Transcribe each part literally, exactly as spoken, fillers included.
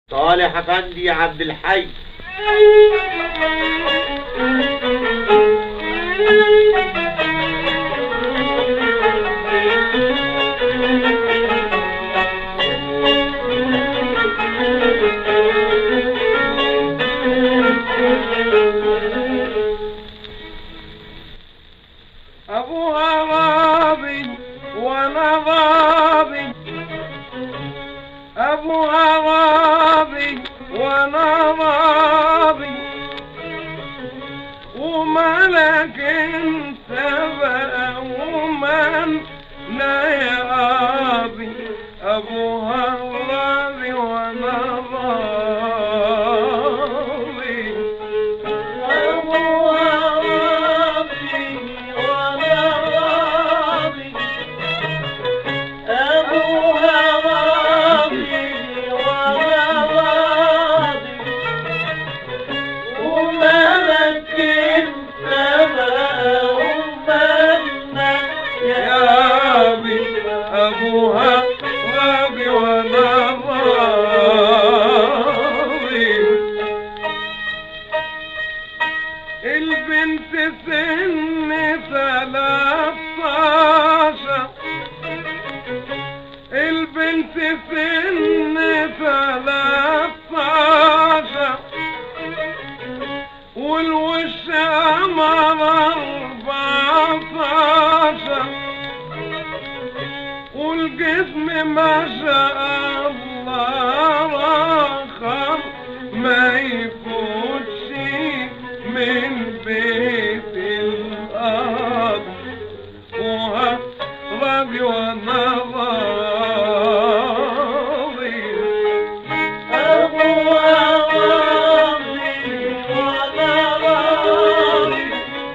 صالح افندي عبد الحي. أبوها راضي وأنا راضي، أبوها راضي وأنا راضي، ومالك انت بقى ومن لا يراضي. أبوها راضي وأنا راضي، أبوها راضي وأنا راضي، أبوها راضي وأنا راضي، ومالك انت بقى ومالنا يا ربي. أبوها راضي وأنا راضي. البنت سن ثلاثاشر، البنت سن ثلاثاشر، والوش قمر أربعتاشر، والجسم ما شاء الله راخر ما يفوتش من بيت الأرض. أبوها راضي وأنا راضي، أبوها راضي وأنا راضي،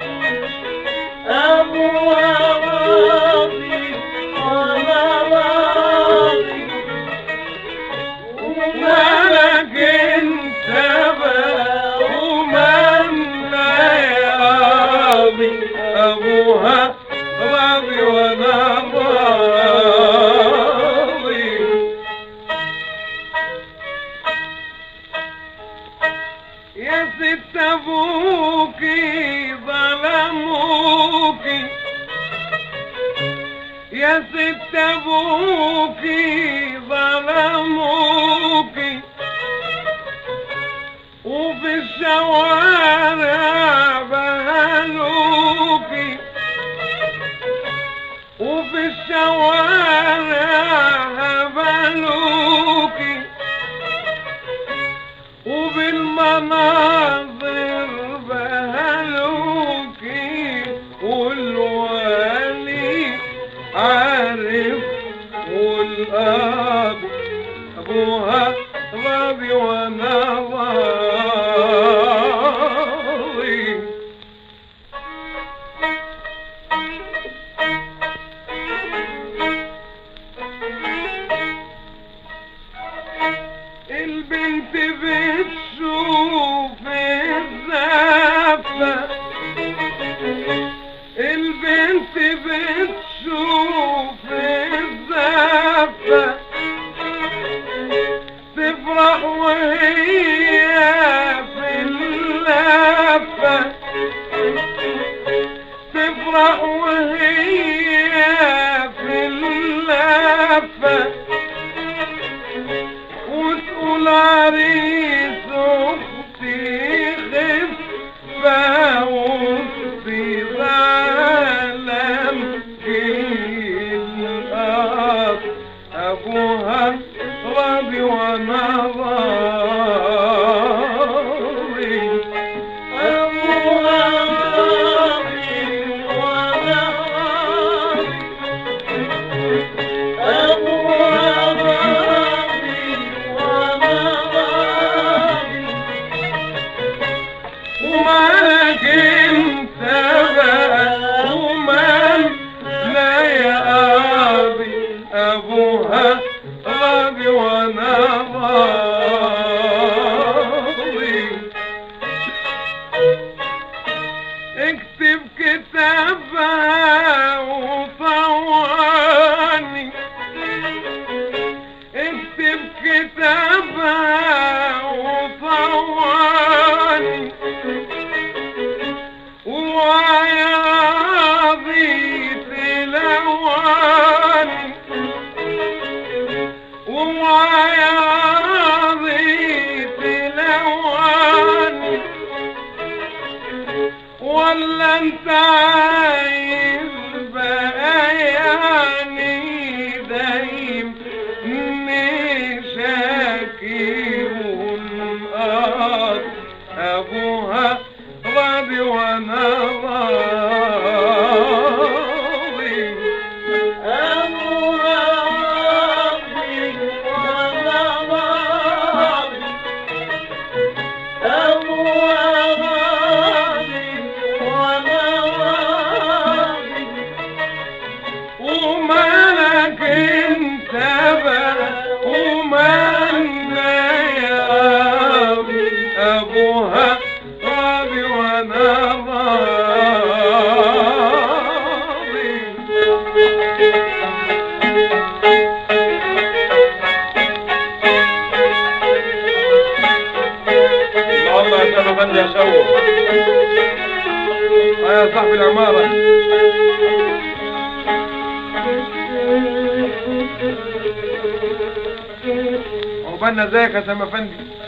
أبوها راضي وأنا راضي، ومالك انت بقى ومن لا يراضي. أبوها راضي وأنا راضي. يا ست أبوكي ظلموكي، يا ست أبوكي ظلموكي، وفي الشوارع بهلوكي، وفي الشوارع بهلوكي، وبالمناظر بهلوكي، والوالي عارف والأب. أبوها راضي وأنا راضي. البنت بتشوف الزفة، البنت بتشوف الزفة، تفرح وهي في اللفة، تفرح وهي في اللفة، وتقول عريس أختي خفة وسطي ظلم الأرض. أبوها راضي وأنا راضي، أبوها راضي وأنا راضي، أبوها راضي وأنا راضي، ومالك انت بقى ومن لا يراضي. أبوها راضي وأنا راضي. اكتب كتابها وطواني، اكتب كتابها يا سلام افندي يا شوق. اه يا صاحب العمارة. عقبالنا ازيك يا سلام افندي.